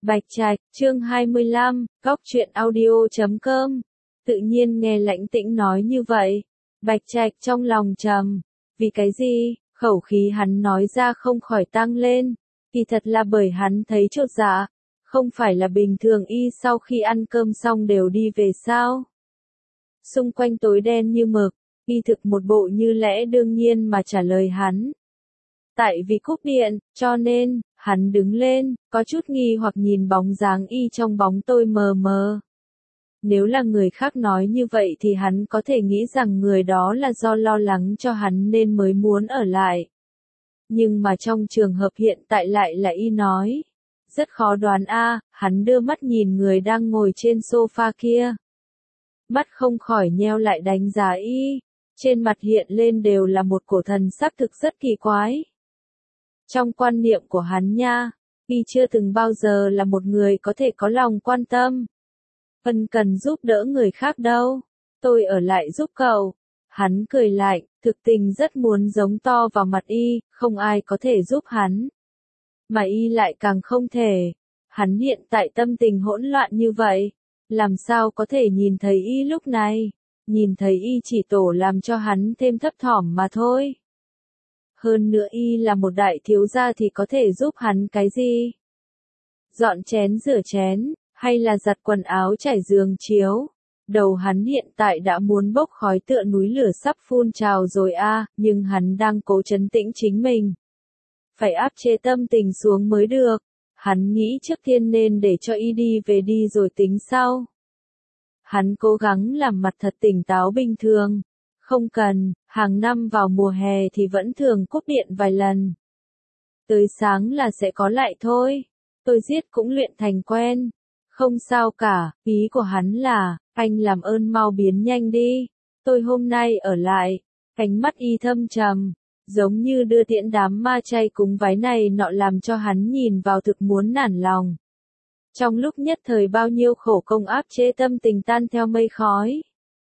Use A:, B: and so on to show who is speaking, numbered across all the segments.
A: Bạch Trạch, chương 25, góc truyện audio.com. Tự nhiên nghe Lãnh Tĩnh nói như vậy, Bạch Trạch trong lòng trầm. Vì cái gì? Khẩu khí hắn nói ra không khỏi tăng lên. Kỳ thật là bởi hắn thấy chột dạ. Không phải là bình thường y sau khi ăn cơm xong đều đi về sao? Xung quanh tối đen như mực, y thực một bộ như lẽ đương nhiên mà trả lời hắn. Tại vì cúp điện, cho nên, hắn đứng lên, có chút nghi hoặc nhìn bóng dáng y trong bóng tối mờ mờ. Nếu là người khác nói như vậy thì hắn có thể nghĩ rằng người đó là do lo lắng cho hắn nên mới muốn ở lại. Nhưng mà trong trường hợp hiện tại lại là y nói. Rất khó đoán hắn đưa mắt nhìn người đang ngồi trên sofa kia. Mắt không khỏi nheo lại đánh giá y. Trên mặt hiện lên đều là một cổ thần sắc thực rất kỳ quái. Trong quan niệm của hắn nha, y chưa từng bao giờ là một người có thể có lòng quan tâm. Cần giúp đỡ người khác đâu. Tôi ở lại giúp cậu. Hắn cười lạnh, thực tình rất muốn giống to vào mặt y, không ai có thể giúp hắn. Mà y lại càng không thể. Hắn hiện tại tâm tình hỗn loạn như vậy. Làm sao có thể nhìn thấy y lúc này? Nhìn thấy y chỉ tổ làm cho hắn thêm thấp thỏm mà thôi. Hơn nữa y là một đại thiếu gia thì có thể giúp hắn cái gì? Dọn chén rửa chén, hay là giặt quần áo trải giường chiếu? Đầu hắn hiện tại đã muốn bốc khói tựa núi lửa sắp phun trào rồi nhưng hắn đang cố trấn tĩnh chính mình. Phải áp chế tâm tình xuống mới được. Hắn nghĩ trước tiên nên để cho y đi về đi rồi tính sau. Hắn cố gắng làm mặt thật tỉnh táo bình thường. Không cần, hàng năm vào mùa hè thì vẫn thường cúp điện vài lần. Tới sáng là sẽ có lại thôi. Tôi giết cũng luyện thành quen. Không sao cả, ý của hắn là, anh làm ơn mau biến nhanh đi. Tôi hôm nay ở lại. Ánh mắt y thâm trầm, giống như đưa tiễn đám ma chay cúng vái này nọ làm cho hắn nhìn vào thực muốn nản lòng. Trong lúc nhất thời bao nhiêu khổ công áp chế tâm tình tan theo mây khói.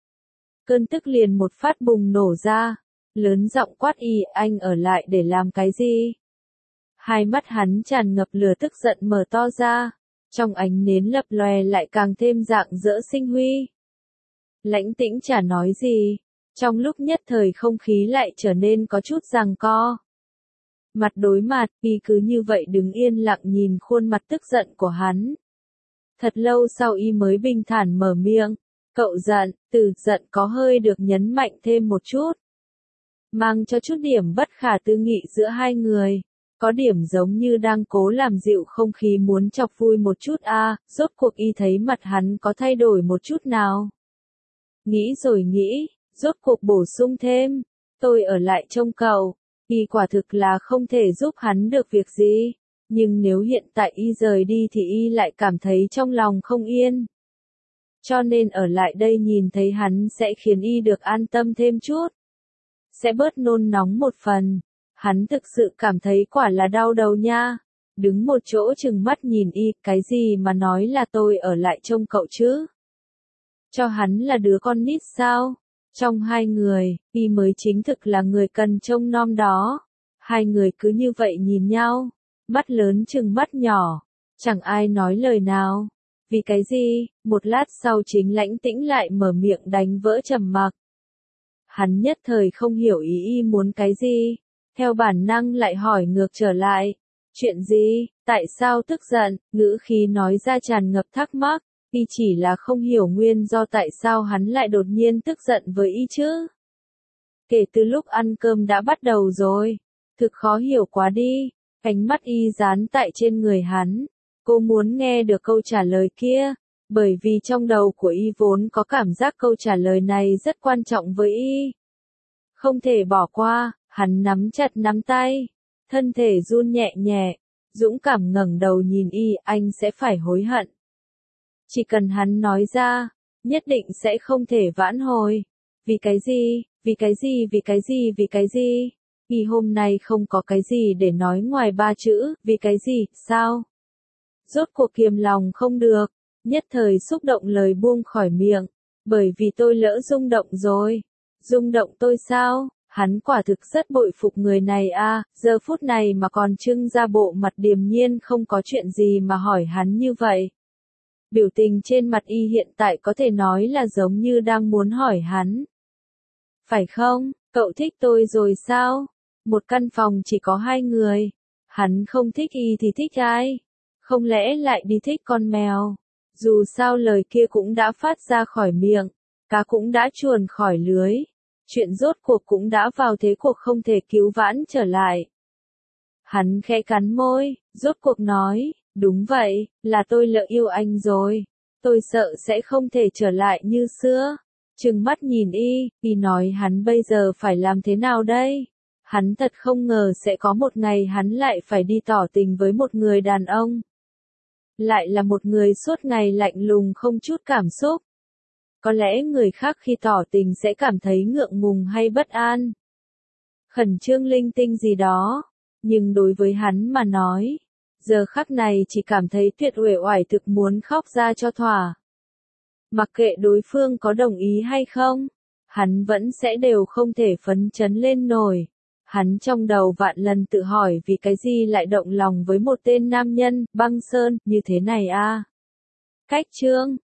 A: Cơn tức liền một phát bùng nổ ra, lớn giọng quát y, anh ở lại để làm cái gì? Hai mắt hắn tràn ngập lửa tức giận mở to ra, trong ánh nến lập lòe lại càng thêm rạng rỡ sinh huy. Lãnh Tĩnh chả nói gì, trong lúc nhất thời không khí lại trở nên có chút giằng co. Mặt đối mặt, y cứ như vậy đứng yên lặng nhìn khuôn mặt tức giận của hắn. Thật lâu sau y mới bình thản mở miệng. Cậu giận, từ giận có hơi được nhấn mạnh thêm một chút. Mang cho chút điểm bất khả tư nghị giữa hai người. Có điểm giống như đang cố làm dịu không khí muốn chọc vui một chút rốt cuộc y thấy mặt hắn có thay đổi một chút nào. Nghĩ rồi nghĩ, rốt cuộc bổ sung thêm. Tôi ở lại trông cậu. Y quả thực là không thể giúp hắn được việc gì. Nhưng nếu hiện tại y rời đi thì y lại cảm thấy trong lòng không yên. Cho nên ở lại đây nhìn thấy hắn sẽ khiến y được an tâm thêm chút. Sẽ bớt nôn nóng một phần. Hắn thực sự cảm thấy quả là đau đầu nha. Đứng một chỗ chừng mắt nhìn y, cái gì mà nói là tôi ở lại trông cậu chứ? Cho hắn là đứa con nít sao? Trong hai người, y mới chính thực là người cần trông nom đó. Hai người cứ như vậy nhìn nhau, mắt lớn chừng mắt nhỏ, chẳng ai nói lời nào. Vì cái gì? Một lát sau chính Lãnh Tĩnh lại mở miệng đánh vỡ trầm mặc. Hắn nhất thời không hiểu ý y muốn cái gì, theo bản năng lại hỏi ngược trở lại. Chuyện gì? Tại sao tức giận? Ngữ khí nói ra tràn ngập thắc mắc, y chỉ là không hiểu nguyên do tại sao hắn lại đột nhiên tức giận với y chứ. Kể từ lúc ăn cơm đã bắt đầu rồi, thực khó hiểu quá đi, ánh mắt y dán tại trên người hắn. Cô muốn nghe được câu trả lời kia, bởi vì trong đầu của y vốn có cảm giác câu trả lời này rất quan trọng với y. Không thể bỏ qua, hắn nắm chặt nắm tay, thân thể run nhẹ nhẹ, dũng cảm ngẩng đầu nhìn y, anh sẽ phải hối hận. Chỉ cần hắn nói ra, nhất định sẽ không thể vãn hồi. Vì cái gì, vì cái gì, vì cái gì, vì cái gì? Y hôm nay không có cái gì để nói ngoài ba chữ, vì cái gì, sao? Rốt cuộc kiềm lòng không được, nhất thời xúc động lời buông khỏi miệng, bởi vì tôi lỡ rung động rồi. Rung động tôi sao? Hắn quả thực rất bội phục người này a, giờ phút này mà còn trưng ra bộ mặt điềm nhiên không có chuyện gì mà hỏi hắn như vậy. Biểu tình trên mặt y hiện tại có thể nói là giống như đang muốn hỏi hắn. Phải không, cậu thích tôi rồi sao? Một căn phòng chỉ có 2 người. Hắn không thích y thì thích ai? Không lẽ lại đi thích con mèo? Dù sao lời kia cũng đã phát ra khỏi miệng, cá cũng đã chuồn khỏi lưới. Chuyện rốt cuộc cũng đã vào thế cuộc không thể cứu vãn trở lại. Hắn khẽ cắn môi, rốt cuộc nói, đúng vậy, là tôi lỡ yêu anh rồi. Tôi sợ sẽ không thể trở lại như xưa. Trừng mắt nhìn y nói hắn bây giờ phải làm thế nào đây? Hắn thật không ngờ sẽ có một ngày hắn lại phải đi tỏ tình với một người đàn ông. Lại là một người suốt ngày lạnh lùng không chút cảm xúc. Có lẽ người khác khi tỏ tình sẽ cảm thấy ngượng ngùng hay bất an. Khẩn trương linh tinh gì đó. Nhưng đối với hắn mà nói, giờ khắc này chỉ cảm thấy tuyệt uể oải thực muốn khóc ra cho thỏa. Mặc kệ đối phương có đồng ý hay không, hắn vẫn sẽ đều không thể phấn chấn lên nổi. Hắn trong đầu vạn lần tự hỏi vì cái gì lại động lòng với một tên nam nhân, băng sơn, như thế này a. Cách chương